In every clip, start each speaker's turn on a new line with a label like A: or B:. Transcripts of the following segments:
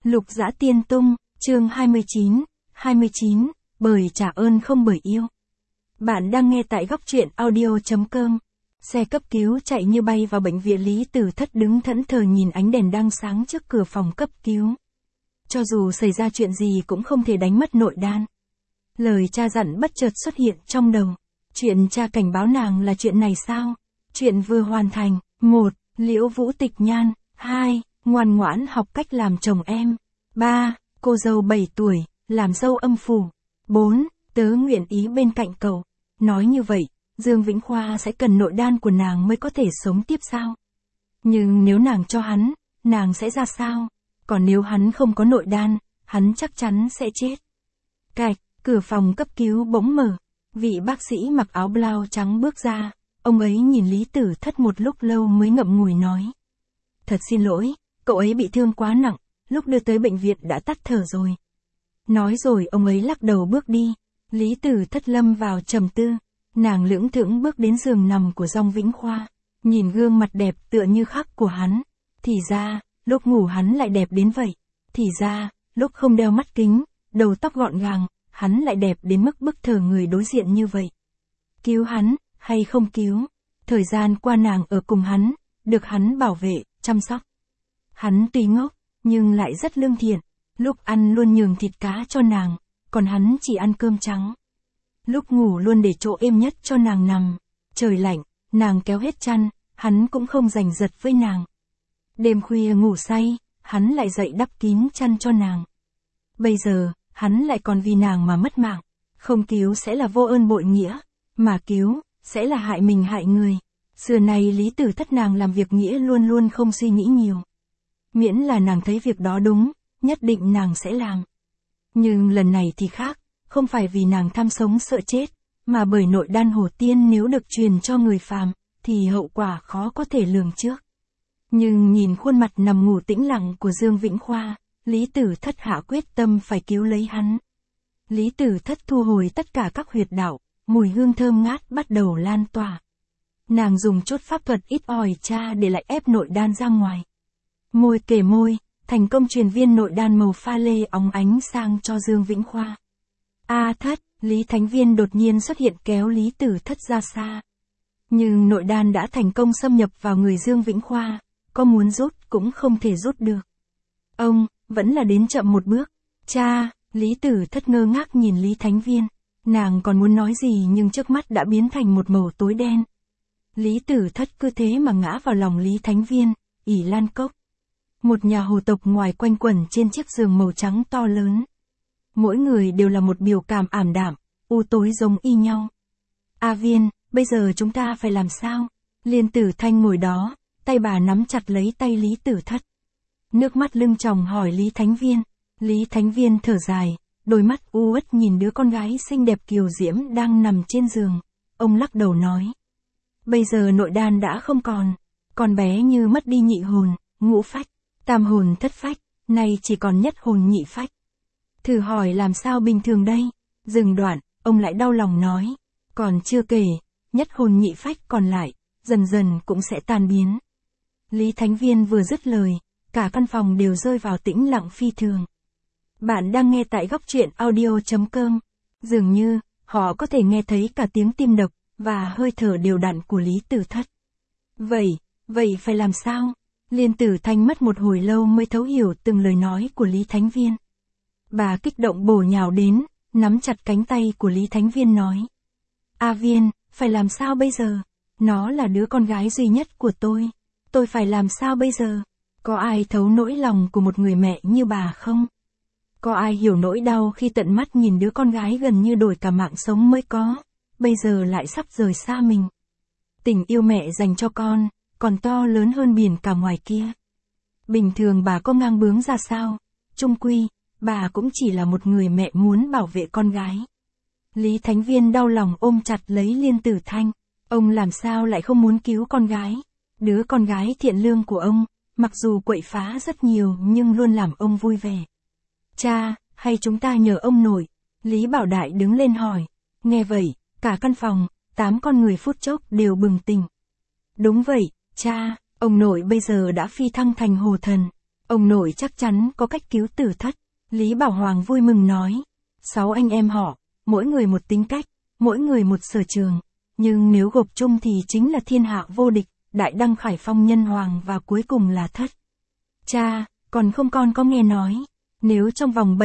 A: Lục Dã Tiên Tung, chương 29, bởi trả ơn không bởi yêu. Bạn đang nghe tại góc truyện audio.com. Xe cấp cứu chạy như bay vào bệnh viện. Lý Tử Thất đứng thẫn thờ nhìn ánh đèn đang sáng trước cửa phòng cấp cứu. Cho dù xảy ra chuyện gì cũng không thể đánh mất nội đan. Lời cha dặn bất chợt xuất hiện trong đầu. Chuyện cha cảnh báo nàng là chuyện này sao? Chuyện vừa hoàn thành. 1. Liễu Vũ Tịch Nhan. 2. Ngoan ngoãn học cách làm chồng em. 3. Cô dâu 7 tuổi, làm dâu âm phủ. 4. Tớ nguyện ý bên cạnh cậu. Nói như vậy, Dương Vĩnh Khoa sẽ cần nội đan của nàng mới có thể sống tiếp sao? Nhưng nếu nàng cho hắn, nàng sẽ ra sao? Còn nếu hắn không có nội đan, hắn chắc chắn sẽ chết. Cạch, cửa phòng cấp cứu bỗng mở. Vị bác sĩ mặc áo blau trắng bước ra. Ông ấy nhìn Lý Tử Thất một lúc lâu mới ngậm ngùi nói. Thật xin lỗi, cậu ấy bị thương quá nặng, lúc đưa tới bệnh viện đã tắt thở rồi. Nói rồi ông ấy lắc đầu bước đi. Lý Tử Thất lâm vào trầm tư. Nàng lững thững bước đến giường nằm của Dương Vĩnh Khoa. Nhìn gương mặt đẹp tựa như khắc của hắn. Thì ra, lúc ngủ hắn lại đẹp đến vậy. Thì ra, lúc không đeo mắt kính, đầu tóc gọn gàng, hắn lại đẹp đến mức bức thờ người đối diện như vậy. Cứu hắn, hay không cứu? Thời gian qua nàng ở cùng hắn, được hắn bảo vệ, chăm sóc. Hắn tuy ngốc, nhưng lại rất lương thiện. Lúc ăn luôn nhường thịt cá cho nàng, còn hắn chỉ ăn cơm trắng. Lúc ngủ luôn để chỗ êm nhất cho nàng nằm. Trời lạnh, nàng kéo hết chăn, hắn cũng không giành giật với nàng. Đêm khuya ngủ say, hắn lại dậy đắp kín chăn cho nàng. Bây giờ, hắn lại còn vì nàng mà mất mạng. Không cứu sẽ là vô ơn bội nghĩa, mà cứu, sẽ là hại mình hại người. Xưa này Lý Tử Thất nàng làm việc nghĩa luôn luôn không suy nghĩ nhiều. Miễn là nàng thấy việc đó đúng, nhất định nàng sẽ làm. Nhưng lần này thì khác, không phải vì nàng tham sống sợ chết, mà bởi nội đan hổ tiên nếu được truyền cho người phàm, thì hậu quả khó có thể lường trước. Nhưng nhìn khuôn mặt nằm ngủ tĩnh lặng của Dương Vĩnh Khoa, Lý Tử Thất hạ quyết tâm phải cứu lấy hắn. Lý Tử Thất thu hồi tất cả các huyệt đạo, mùi hương thơm ngát bắt đầu lan tỏa. Nàng dùng chút pháp thuật ít ỏi tra để lại ép nội đan ra ngoài. Môi kề môi, thành công truyền viên nội đan màu pha lê óng ánh sang cho Dương Vĩnh Khoa. Thất, Lý Thánh Viên đột nhiên xuất hiện kéo Lý Tử Thất ra xa. Nhưng nội đan đã thành công xâm nhập vào người Dương Vĩnh Khoa, có muốn rút cũng không thể rút được. Ông, vẫn là đến chậm một bước. Cha, Lý Tử Thất ngơ ngác nhìn Lý Thánh Viên. Nàng còn muốn nói gì nhưng trước mắt đã biến thành một màu tối đen. Lý Tử Thất cứ thế mà ngã vào lòng Lý Thánh Viên, ỉ lan cốc. Một nhà hồ tộc ngoài quanh quẩn trên chiếc giường màu trắng to lớn. Mỗi người đều là một biểu cảm ảm đạm, u tối giống y nhau. Viên, bây giờ chúng ta phải làm sao? Liên Tử Thanh ngồi đó, tay bà nắm chặt lấy tay Lý Tử Thất. Nước mắt lưng tròng hỏi Lý Thánh Viên. Lý Thánh Viên thở dài, đôi mắt u uất nhìn đứa con gái xinh đẹp kiều diễm đang nằm trên giường. Ông lắc đầu nói. Bây giờ nội đan đã không còn. Con bé như mất đi nhị hồn, ngũ phách, tam hồn thất phách, nay chỉ còn nhất hồn nhị phách. Thử hỏi làm sao bình thường đây? Dừng đoạn, ông lại đau lòng nói. Còn chưa kể, nhất hồn nhị phách còn lại, dần dần cũng sẽ tan biến. Lý Thánh Viên vừa dứt lời, cả căn phòng đều rơi vào tĩnh lặng phi thường. Bạn đang nghe tại góc truyện audio.com. Dường như, họ có thể nghe thấy cả tiếng tim đập, và hơi thở đều đặn của Lý Tử Thất. Vậy phải làm sao? Liên Tử Thanh mất một hồi lâu mới thấu hiểu từng lời nói của Lý Thánh Viên. Bà kích động bổ nhào đến, nắm chặt cánh tay của Lý Thánh Viên nói. Viên, phải làm sao bây giờ? Nó là đứa con gái duy nhất của tôi. Tôi phải làm sao bây giờ? Có ai thấu nỗi lòng của một người mẹ như bà không? Có ai hiểu nỗi đau khi tận mắt nhìn đứa con gái gần như đổi cả mạng sống mới có, bây giờ lại sắp rời xa mình? Tình yêu mẹ dành cho con, còn to lớn hơn biển cả ngoài kia. Bình thường bà có ngang bướng ra sao? Chung quy, bà cũng chỉ là một người mẹ muốn bảo vệ con gái. Lý Thánh Viên đau lòng ôm chặt lấy Liên Tử Thanh. Ông làm sao lại không muốn cứu con gái? Đứa con gái thiện lương của ông, mặc dù quậy phá rất nhiều nhưng luôn làm ông vui vẻ. Cha, hay chúng ta nhờ ông nội? Lý Bảo Đại đứng lên hỏi. Nghe vậy, cả căn phòng, 8 con người phút chốc đều bừng tỉnh. Đúng vậy, cha, ông nội bây giờ đã phi thăng thành hồ thần. Ông nội chắc chắn có cách cứu Tử Thất. Lý Bảo Hoàng vui mừng nói. 6 anh em họ, mỗi người một tính cách, mỗi người một sở trường. Nhưng nếu gộp chung thì chính là thiên hạ vô địch, Đại Đăng Khải Phong Nhân Hoàng và cuối cùng là Thất. Cha, còn không con có nghe nói, nếu trong vòng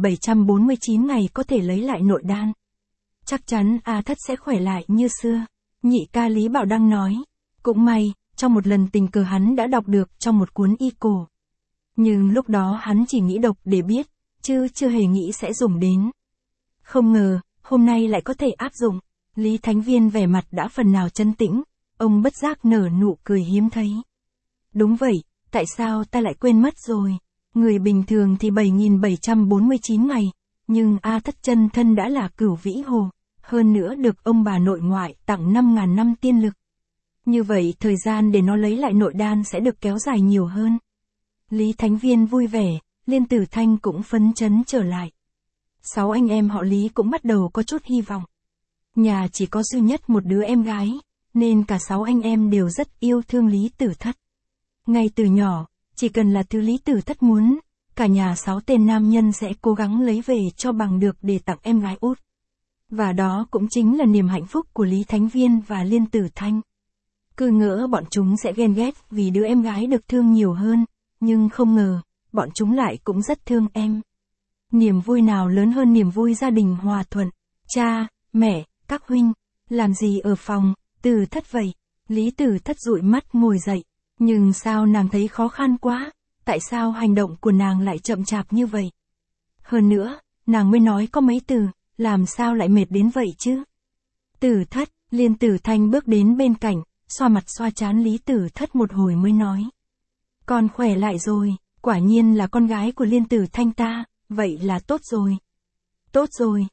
A: 7.749 ngày có thể lấy lại nội đan, chắc chắn A Thất sẽ khỏe lại như xưa. Nhị ca Lý Bảo Đăng nói. Cũng may, trong một lần tình cờ hắn đã đọc được trong một cuốn y cổ. Nhưng lúc đó hắn chỉ nghĩ đọc để biết, chứ chưa hề nghĩ sẽ dùng đến. Không ngờ, hôm nay lại có thể áp dụng. Lý Thánh Viên vẻ mặt đã phần nào trấn tĩnh, ông bất giác nở nụ cười hiếm thấy. Đúng vậy, tại sao ta lại quên mất rồi? Người bình thường thì 7.749 ngày, nhưng A Thất chân thân đã là Cửu Vĩ Hồ, hơn nữa được ông bà nội ngoại tặng 5.000 năm tiên lực. Như vậy thời gian để nó lấy lại nội đan sẽ được kéo dài nhiều hơn. Lý Thánh Viên vui vẻ, Liên Tử Thanh cũng phấn chấn trở lại. 6 anh em họ Lý cũng bắt đầu có chút hy vọng. Nhà chỉ có duy nhất một đứa em gái, nên cả 6 anh em đều rất yêu thương Lý Tử Thất. Ngay từ nhỏ, chỉ cần là thứ Lý Tử Thất muốn, cả nhà 6 tên nam nhân sẽ cố gắng lấy về cho bằng được để tặng em gái út. Và đó cũng chính là niềm hạnh phúc của Lý Thánh Viên và Liên Tử Thanh. Cứ ngỡ bọn chúng sẽ ghen ghét vì đứa em gái được thương nhiều hơn, nhưng không ngờ, bọn chúng lại cũng rất thương em. Niềm vui nào lớn hơn niềm vui gia đình hòa thuận. Cha, mẹ, các huynh, làm gì ở phòng, Tử Thất vậy? Lý Tử Thất dụi mắt ngồi dậy. Nhưng sao nàng thấy khó khăn quá, tại sao hành động của nàng lại chậm chạp như vậy? Hơn nữa, nàng mới nói có mấy từ, làm sao lại mệt đến vậy chứ? Tử Thất, Liên Tử Thanh bước đến bên cạnh, xoa mặt xoa trán Lý Tử Thất một hồi mới nói. Con khỏe lại rồi, quả nhiên là con gái của Liên Tử Thanh ta, vậy là tốt rồi. Tốt rồi,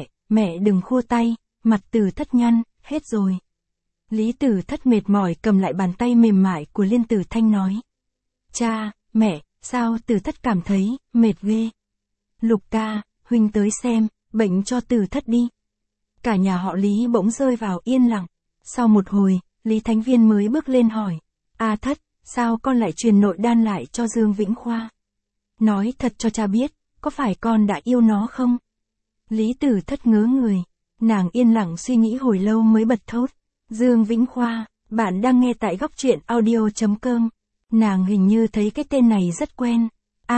A: mẹ đừng khua tay, mặt Tử Thất nhăn, hết rồi. Lý Tử Thất mệt mỏi cầm lại bàn tay mềm mại của Liên Tử Thanh nói. Cha, mẹ, sao Tử Thất cảm thấy mệt ghê? Lục ca, huynh tới xem, bệnh cho Tử Thất đi. Cả nhà họ Lý bỗng rơi vào yên lặng. Sau một hồi, Lý Thánh Viên mới bước lên hỏi. A Thất, sao con lại truyền nội đan lại cho Dương Vĩnh Khoa? Nói thật cho cha biết, có phải con đã yêu nó không? Lý Tử Thất ngớ người. Nàng yên lặng suy nghĩ hồi lâu mới bật thốt. Dương Vĩnh Khoa, bạn đang nghe tại góc truyện audio.com. Nàng hình như thấy cái tên này rất quen.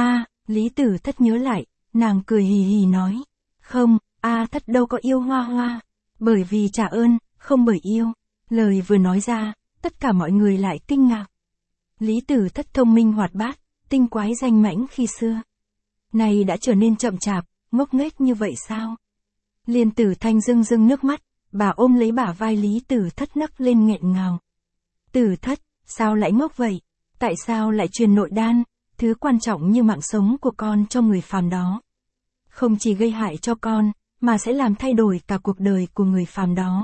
A: Lý Tử Thất nhớ lại, nàng cười hì hì nói. Không, A Thất đâu có yêu Hoa Hoa. Bởi vì trả ơn, không bởi yêu. Lời vừa nói ra, tất cả mọi người lại kinh ngạc. Lý Tử Thất thông minh hoạt bát, tinh quái danh mãnh khi xưa. Này đã trở nên chậm chạp, ngốc nghếch như vậy sao? Liên Tử Thanh rưng rưng nước mắt, bà ôm lấy bả vai Lý Tử Thất nấc lên nghẹn ngào. Tử Thất, sao lại ngốc vậy? Tại sao lại truyền nội đan, thứ quan trọng như mạng sống của con cho người phàm đó? Không chỉ gây hại cho con, mà sẽ làm thay đổi cả cuộc đời của người phàm đó.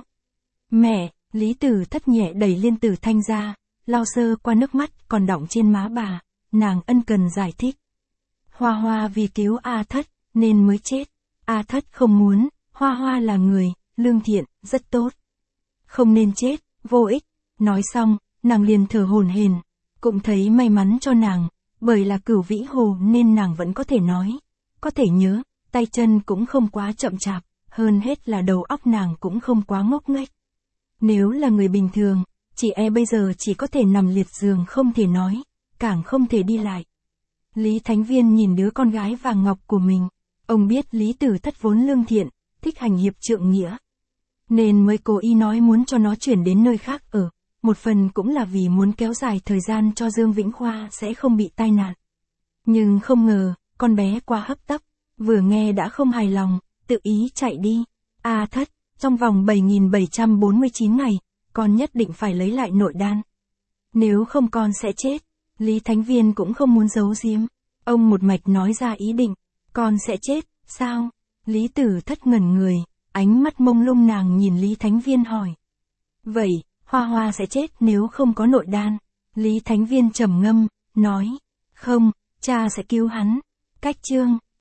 A: Mẹ, Lý Tử Thất nhẹ đẩy Liên Tử Thanh ra, lau sơ qua nước mắt còn đọng trên má bà, nàng ân cần giải thích. Hoa Hoa vì cứu A Thất, nên mới chết. A Thất không muốn, Hoa Hoa là người, lương thiện, rất tốt. Không nên chết, vô ích. Nói xong, nàng liền thở hổn hển, cũng thấy may mắn cho nàng, bởi là Cửu Vĩ Hồ nên nàng vẫn có thể nói, có thể nhớ, tay chân cũng không quá chậm chạp, hơn hết là đầu óc nàng cũng không quá ngốc nghếch. Nếu là người bình thường, chị bây giờ chỉ có thể nằm liệt giường không thể nói, càng không thể đi lại. Lý Thánh Viên nhìn đứa con gái vàng ngọc của mình, ông biết Lý Tử Thất vốn lương thiện, thích hành hiệp trượng nghĩa, nên mới cố ý nói muốn cho nó chuyển đến nơi khác ở, một phần cũng là vì muốn kéo dài thời gian cho Dương Vĩnh Khoa sẽ không bị tai nạn. Nhưng không ngờ, con bé quá hấp tấp, vừa nghe đã không hài lòng, tự ý chạy đi. A Thất, trong vòng 7.749 ngày, con nhất định phải lấy lại nội đan. Nếu không con sẽ chết. Lý Thánh Viên cũng không muốn giấu giếm. Ông một mạch nói ra ý định. Con sẽ chết, sao? Lý Tử Thất ngẩn người, ánh mắt mông lung nàng nhìn Lý Thánh Viên hỏi. Vậy, Hoa Hoa sẽ chết nếu không có nội đan. Lý Thánh Viên trầm ngâm, nói. Không, cha sẽ cứu hắn. Cách chương